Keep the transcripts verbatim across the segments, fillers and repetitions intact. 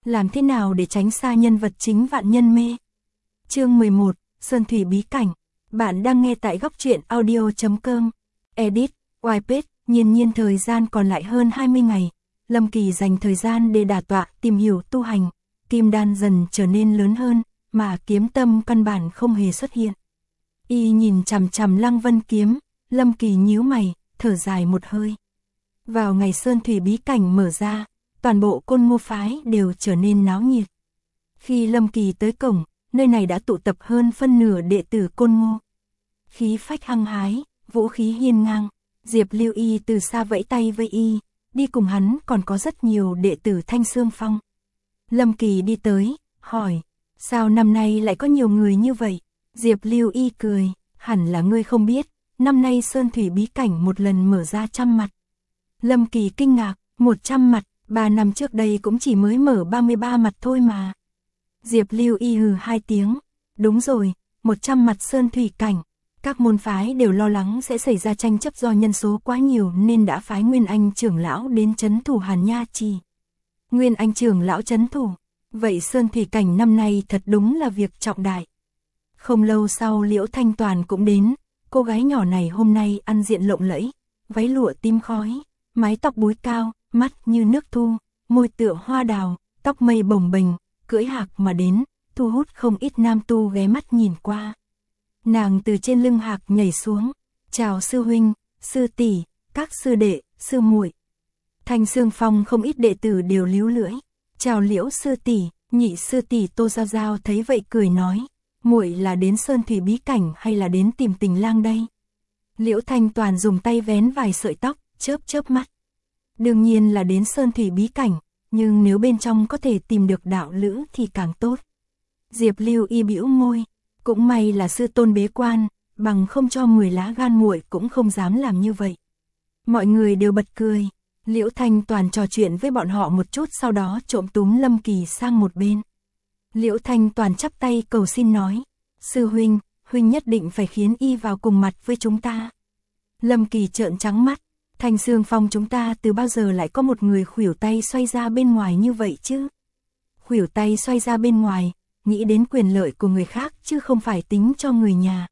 Làm thế nào để tránh xa nhân vật chính vạn nhân mê? Chương mười một, Sơn Thủy bí cảnh. Bạn đang nghe tại góc truyện audio chấm com. Edit, Whitepage, nhiên nhiên thời gian còn lại hơn hai mươi ngày. Lâm Kỳ dành thời gian để đả tọa, tìm hiểu tu hành. Kim đan dần trở nên lớn hơn, mà kiếm tâm căn bản không hề xuất hiện. Y nhìn chằm chằm Lăng Vân kiếm, Lâm Kỳ nhíu mày, thở dài một hơi. Vào ngày Sơn Thủy bí cảnh mở ra, toàn bộ Côn Ngô phái đều trở nên náo nhiệt. Khi Lâm Kỳ tới cổng, nơi này đã tụ tập hơn phân nửa đệ tử Côn Ngô. Khí phách hăng hái, vũ khí hiên ngang, Diệp Lưu Y từ xa vẫy tay với Y, đi cùng hắn còn có rất nhiều đệ tử Thanh Xương Phong. Lâm Kỳ đi tới, hỏi, sao năm nay lại có nhiều người như vậy? Diệp Lưu Y cười, hẳn là ngươi không biết, năm nay Sơn Thủy bí cảnh một lần mở ra trăm mặt. Lâm Kỳ kinh ngạc, một trăm mặt, ba năm trước đây cũng chỉ mới mở ba mươi ba mặt thôi mà. Diệp Lưu Y hừ hai tiếng, đúng rồi, một trăm mặt Sơn Thủy cảnh. Các môn phái đều lo lắng sẽ xảy ra tranh chấp do nhân số quá nhiều nên đã phái Nguyên Anh trưởng lão đến trấn thủ Hàn Nha Trì. Nguyên Anh trưởng lão trấn thủ, vậy Sơn Thủy cảnh năm nay thật đúng là việc trọng đại. Không lâu sau Liễu Thanh Toàn cũng đến, cô gái nhỏ này hôm nay ăn diện lộng lẫy, váy lụa tím khói, mái tóc búi cao, mắt như nước thu, môi tựa hoa đào, tóc mây bồng bềnh, cưỡi hạc mà đến, thu hút không ít nam tu ghé mắt nhìn qua. Nàng từ trên lưng hạc nhảy xuống, chào sư huynh, sư tỷ, các sư đệ, sư muội. Thanh Xương Phong không ít đệ tử đều líu lưỡi, chào Liễu sư tỷ, nhị sư tỷ Tô Giao Giao thấy vậy cười nói, muội là đến Sơn Thủy bí cảnh hay là đến tìm tình lang đây? Liễu Thanh Toàn dùng tay vén vài sợi tóc, chớp chớp mắt. Đương nhiên là đến Sơn Thủy bí cảnh, nhưng nếu bên trong có thể tìm được đạo lữ thì càng tốt. Diệp Lưu Y bĩu môi, cũng may là sư tôn bế quan, bằng không cho mười lá gan muội cũng không dám làm như vậy. Mọi người đều bật cười, Liễu Thanh Toàn trò chuyện với bọn họ một chút sau đó trộm túm Lâm Kỳ sang một bên. Liễu Thanh Toàn chắp tay cầu xin nói, sư huynh, huynh nhất định phải khiến y vào cùng mặt với chúng ta. Lâm Kỳ trợn trắng mắt, Thanh Xương Phong chúng ta từ bao giờ lại có một người khuỷu tay xoay ra bên ngoài như vậy chứ? Khuỷu tay xoay ra bên ngoài, nghĩ đến quyền lợi của người khác chứ không phải tính cho người nhà.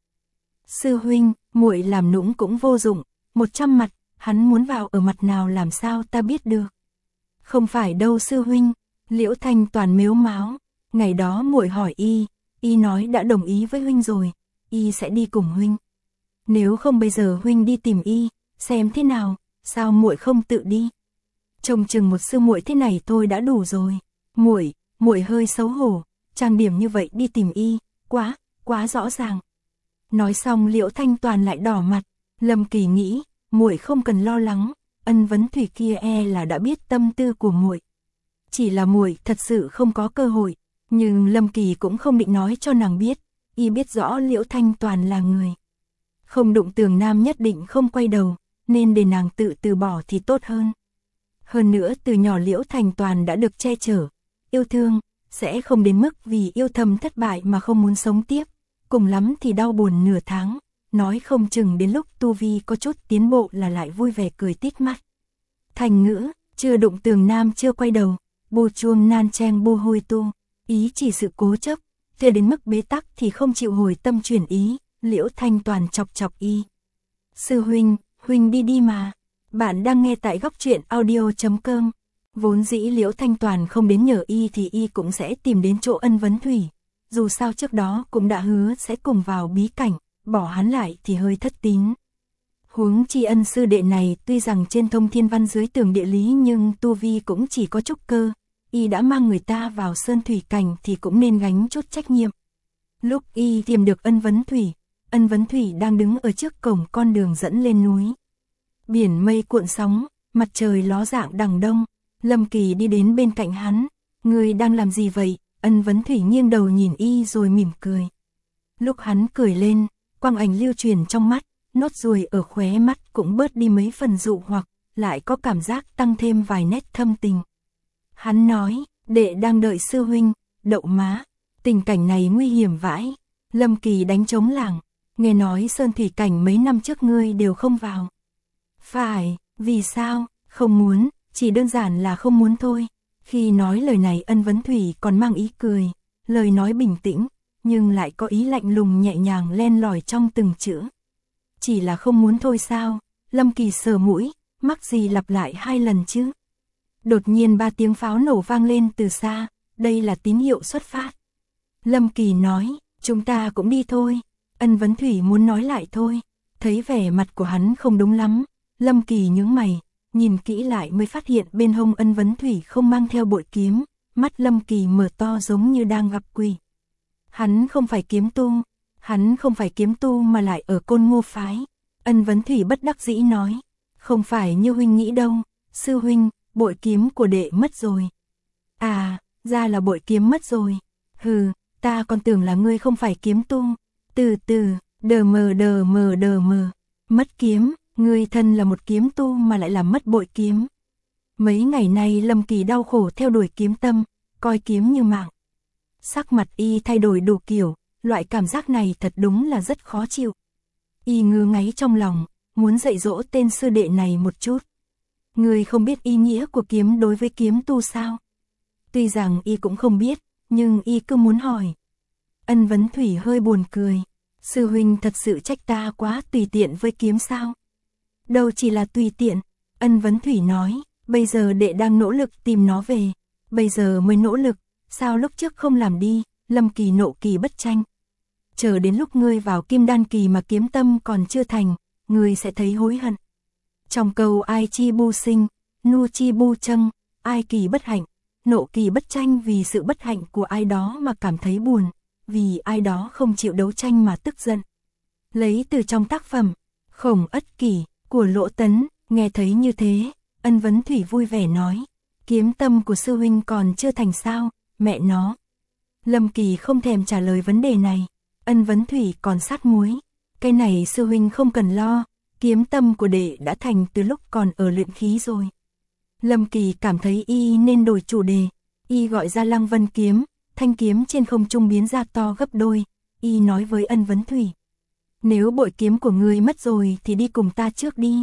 Sư huynh, muội làm nũng cũng vô dụng, một trăm mặt, hắn muốn vào ở mặt nào làm sao ta biết được. Không phải đâu sư huynh, Liễu Thanh Toàn mếu máo, ngày đó muội hỏi y, y nói đã đồng ý với huynh rồi, y sẽ đi cùng huynh. Nếu không bây giờ huynh đi tìm y, xem thế nào, sao muội không tự đi? Trông chừng một sư muội thế này thôi đã đủ rồi. Muội, muội hơi xấu hổ, trang điểm như vậy đi tìm y, quá, quá rõ ràng. Nói xong Liễu Thanh Toàn lại đỏ mặt, Lâm Kỳ nghĩ, muội không cần lo lắng, Ân Vấn Thủy kia e là đã biết tâm tư của muội. Chỉ là muội thật sự không có cơ hội, nhưng Lâm Kỳ cũng không định nói cho nàng biết, y biết rõ Liễu Thanh Toàn là người không đụng tường nam nhất định không quay đầu, nên để nàng tự từ bỏ thì tốt hơn. Hơn nữa từ nhỏ Liễu Thanh Toàn đã được che chở, yêu thương, sẽ không đến mức vì yêu thầm thất bại mà không muốn sống tiếp, cùng lắm thì đau buồn nửa tháng, nói không chừng đến lúc tu vi có chút tiến bộ là lại vui vẻ cười tít mắt. Thành ngữ, chưa đụng tường nam chưa quay đầu, bô chuông nan trang bô hôi tu, ý chỉ sự cố chấp, thuê đến mức bế tắc thì không chịu hồi tâm chuyển ý. Liễu Thanh Toàn chọc chọc y. Sư huynh, huynh đi đi mà. Bạn đang nghe tại góc truyện audio chấm com. Vốn dĩ Liễu Thanh Toàn không đến nhờ y thì y cũng sẽ tìm đến chỗ Ân Vấn Thủy. Dù sao trước đó cũng đã hứa sẽ cùng vào bí cảnh, bỏ hắn lại thì hơi thất tín. Huống chi Ân sư đệ này tuy rằng trên thông thiên văn dưới tường địa lý nhưng tu vi cũng chỉ có trúc cơ. Y đã mang người ta vào Sơn Thủy cảnh thì cũng nên gánh chút trách nhiệm. Lúc y tìm được Ân Vấn Thủy, Ân Vấn Thủy đang đứng ở trước cổng con đường dẫn lên núi. Biển mây cuộn sóng, mặt trời ló dạng đằng đông, Lâm Kỳ đi đến bên cạnh hắn, người đang làm gì vậy? Ân Vấn Thủy nghiêng đầu nhìn y rồi mỉm cười. Lúc hắn cười lên, quang ảnh lưu truyền trong mắt, nốt ruồi ở khóe mắt cũng bớt đi mấy phần dụ hoặc, lại có cảm giác tăng thêm vài nét thâm tình. Hắn nói, đệ đang đợi sư huynh, đậu má, tình cảnh này nguy hiểm vãi. Lâm Kỳ đánh trống lảng, nghe nói Sơn Thủy cảnh mấy năm trước ngươi đều không vào. Phải, vì sao? Không muốn, chỉ đơn giản là không muốn thôi. Khi nói lời này Ân Vấn Thủy còn mang ý cười, lời nói bình tĩnh, nhưng lại có ý lạnh lùng nhẹ nhàng len lỏi trong từng chữ. Chỉ là không muốn thôi sao? Lâm Kỳ sờ mũi, mắc gì lặp lại hai lần chứ? Đột nhiên ba tiếng pháo nổ vang lên từ xa, đây là tín hiệu xuất phát. Lâm Kỳ nói, chúng ta cũng đi thôi. Ân Vấn Thủy muốn nói lại thôi, thấy vẻ mặt của hắn không đúng lắm. Lâm Kỳ nhướng mày, nhìn kỹ lại mới phát hiện bên hông Ân Vấn Thủy không mang theo bội kiếm, mắt Lâm Kỳ mở to giống như đang gặp quỷ. Hắn không phải kiếm tu, hắn không phải kiếm tu mà lại ở Côn Ngô phái. Ân Vấn Thủy bất đắc dĩ nói, không phải như huynh nghĩ đâu, sư huynh, bội kiếm của đệ mất rồi. À, ra là bội kiếm mất rồi. Hừ, ta còn tưởng là ngươi không phải kiếm tu. Từ từ, đờ mờ đờ mờ đờ mờ, mất kiếm, ngươi thân là một kiếm tu mà lại làm mất bội kiếm. Mấy ngày nay Lâm Kỳ đau khổ theo đuổi kiếm tâm, coi kiếm như mạng. Sắc mặt y thay đổi đủ kiểu, loại cảm giác này thật đúng là rất khó chịu. Y ngứa ngáy trong lòng, muốn dạy dỗ tên sư đệ này một chút. Ngươi không biết ý nghĩa của kiếm đối với kiếm tu sao? Tuy rằng y cũng không biết, nhưng y cứ muốn hỏi. Ân Vấn Thủy hơi buồn cười. Sư huynh thật sự trách ta quá tùy tiện với kiếm sao? Đâu chỉ là tùy tiện. Ân Vấn Thủy nói, bây giờ đệ đang nỗ lực tìm nó về. Bây giờ mới nỗ lực, sao lúc trước không làm đi? Lâm Kỳ nộ kỳ bất tranh. Chờ đến lúc ngươi vào kim đan kỳ mà kiếm tâm còn chưa thành, ngươi sẽ thấy hối hận. Trong câu ai chi bu sinh, nu chi bu châm, ai kỳ bất hạnh, nộ kỳ bất tranh vì sự bất hạnh của ai đó mà cảm thấy buồn, vì ai đó không chịu đấu tranh mà tức giận. Lấy từ trong tác phẩm Khổng Ất Kỷ của Lỗ Tấn, nghe thấy như thế, Ân Vấn Thủy vui vẻ nói, kiếm tâm của sư huynh còn chưa thành sao, mẹ nó. Lâm Kỳ không thèm trả lời vấn đề này. Ân Vấn Thủy còn sát muối, cái này sư huynh không cần lo, kiếm tâm của đệ đã thành từ lúc còn ở luyện khí rồi. Lâm Kỳ cảm thấy y nên đổi chủ đề, y gọi ra Lăng Vân kiếm, thanh kiếm trên không trung biến ra to gấp đôi, y nói với Ân Vấn Thủy. Nếu bội kiếm của ngươi mất rồi thì đi cùng ta trước đi.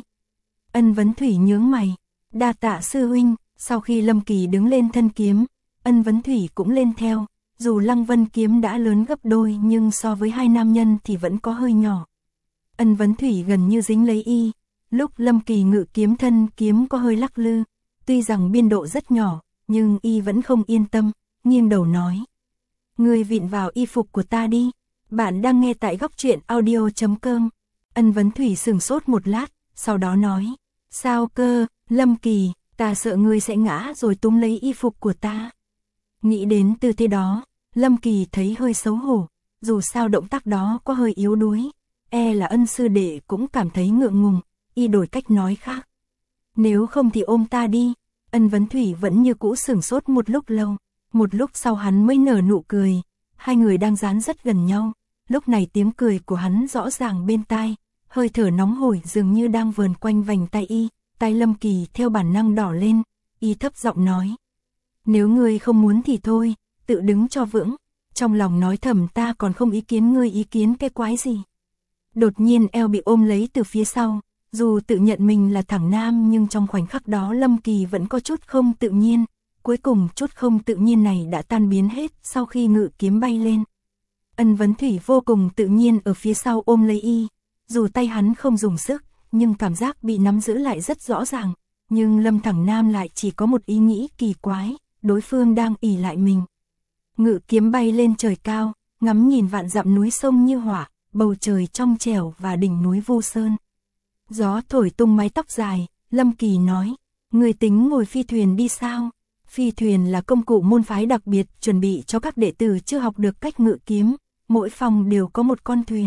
Ân Vấn Thủy nhướng mày, đa tạ sư huynh. Sau khi Lâm Kỳ đứng lên thân kiếm, Ân Vấn Thủy cũng lên theo. Dù Lăng Vân kiếm đã lớn gấp đôi nhưng so với hai nam nhân thì vẫn có hơi nhỏ. Ân Vấn Thủy gần như dính lấy y, lúc Lâm Kỳ ngự kiếm thân kiếm có hơi lắc lư, tuy rằng biên độ rất nhỏ, nhưng y vẫn không yên tâm, nghiêng đầu nói. Ngươi vịn vào y phục của ta đi, bạn đang nghe tại góc truyện audio chấm com. Ân Vấn Thủy sửng sốt một lát, sau đó nói, sao cơ, Lâm Kỳ, ta sợ ngươi sẽ ngã rồi túm lấy y phục của ta. Nghĩ đến tư thế đó, Lâm Kỳ thấy hơi xấu hổ, dù sao động tác đó có hơi yếu đuối, e là Ân sư đệ cũng cảm thấy ngượng ngùng, y đổi cách nói khác. Nếu không thì ôm ta đi. Ân Vấn Thủy vẫn như cũ sửng sốt một lúc lâu, một lúc sau hắn mới nở nụ cười, hai người đang dán rất gần nhau, lúc này tiếng cười của hắn rõ ràng bên tai, hơi thở nóng hổi dường như đang vờn quanh vành tay y, tay Lâm Kỳ theo bản năng đỏ lên, y thấp giọng nói. Nếu ngươi không muốn thì thôi, tự đứng cho vững, trong lòng nói thầm ta còn không ý kiến ngươi ý kiến cái quái gì. Đột nhiên eo bị ôm lấy từ phía sau, dù tự nhận mình là thẳng nam nhưng trong khoảnh khắc đó Lâm Kỳ vẫn có chút không tự nhiên, cuối cùng chút không tự nhiên này đã tan biến hết sau khi ngự kiếm bay lên. Ân Vấn Thủy vô cùng tự nhiên ở phía sau ôm lấy y, dù tay hắn không dùng sức, nhưng cảm giác bị nắm giữ lại rất rõ ràng, nhưng Lâm Thẳng Nam lại chỉ có một ý nghĩ kỳ quái, đối phương đang ỷ lại mình. Ngự kiếm bay lên trời cao, ngắm nhìn vạn dặm núi sông như hỏa, bầu trời trong trẻo và đỉnh núi vô sơn. Gió thổi tung mái tóc dài, Lâm Kỳ nói, người tính ngồi phi thuyền đi sao? Phi thuyền là công cụ môn phái đặc biệt chuẩn bị cho các đệ tử chưa học được cách ngự kiếm, mỗi phòng đều có một con thuyền.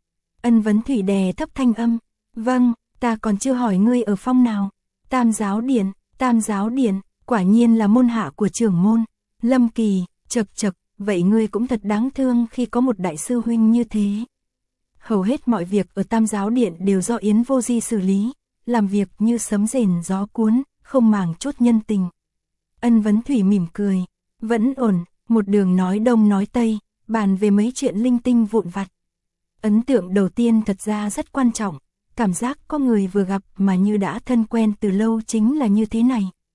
Ân Vấn Thủy đè thấp thanh âm, vâng, ta còn chưa hỏi ngươi ở phong nào. Tam Giáo Điện, Tam Giáo Điện, quả nhiên là môn hạ của trưởng môn. Lâm Kỳ, chật chật, vậy ngươi cũng thật đáng thương khi có một đại sư huynh như thế. Hầu hết mọi việc ở Tam Giáo Điện đều do Yến Vô Di xử lý, làm việc như sấm rền gió cuốn, không màng chút nhân tình. Ân Vấn Thủy mỉm cười, vẫn ổn, một đường nói đông nói tây, bàn về mấy chuyện linh tinh vụn vặt. Ấn tượng đầu tiên thật ra rất quan trọng, cảm giác có người vừa gặp mà như đã thân quen từ lâu chính là như thế này.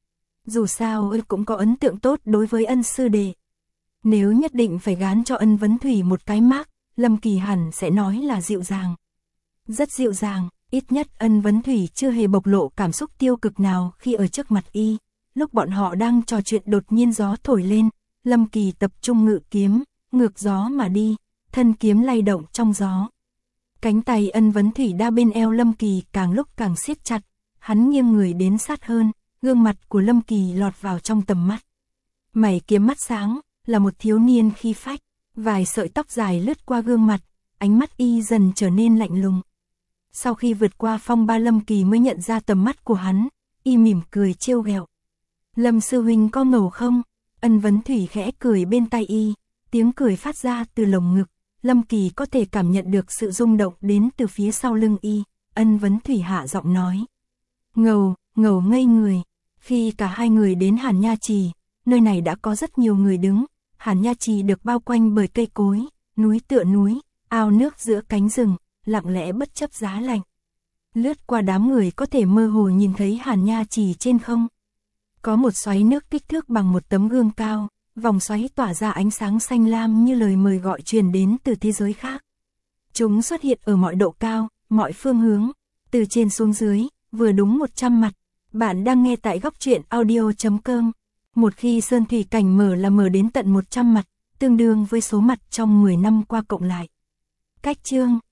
Dù sao ư cũng có ấn tượng tốt đối với ân sư đệ. Nếu nhất định phải gán cho ân vấn thủy một cái mác, Lâm Kỳ hẳn sẽ nói là dịu dàng. Rất dịu dàng, ít nhất ân vấn thủy chưa hề bộc lộ cảm xúc tiêu cực nào khi ở trước mặt y. Lúc bọn họ đang trò chuyện đột nhiên gió thổi lên, Lâm Kỳ tập trung ngự kiếm, ngược gió mà đi, thân kiếm lay động trong gió. Cánh tay ân vấn thủy đa bên eo Lâm Kỳ càng lúc càng siết chặt, hắn nghiêng người đến sát hơn, gương mặt của Lâm Kỳ lọt vào trong tầm mắt. Mày kiếm mắt sáng, là một thiếu niên khí phách, vài sợi tóc dài lướt qua gương mặt, ánh mắt y dần trở nên lạnh lùng. Sau khi vượt qua phong ba Lâm Kỳ mới nhận ra tầm mắt của hắn, y mỉm cười trêu ghẹo. Lâm sư huynh có ngầu không? Ân vấn thủy khẽ cười bên tai y, tiếng cười phát ra từ lồng ngực. Lâm Kỳ có thể cảm nhận được sự rung động đến từ phía sau lưng y. Ân vấn thủy hạ giọng nói. Ngầu, ngầu ngây người. Khi cả hai người đến Hàn Nha Trì, nơi này đã có rất nhiều người đứng. Hàn Nha Trì được bao quanh bởi cây cối, núi tựa núi, ao nước giữa cánh rừng, lặng lẽ bất chấp giá lạnh. Lướt qua đám người có thể mơ hồ nhìn thấy Hàn Nha Trì trên không. Có một xoáy nước kích thước bằng một tấm gương cao, vòng xoáy tỏa ra ánh sáng xanh lam như lời mời gọi truyền đến từ thế giới khác. Chúng xuất hiện ở mọi độ cao, mọi phương hướng, từ trên xuống dưới, vừa đúng một trăm mặt. Bạn đang nghe tại góc truyện audio chấm com. Một khi sơn thủy cảnh mở là mở đến tận một trăm mặt, tương đương với số mặt trong mười năm qua cộng lại. Cách chương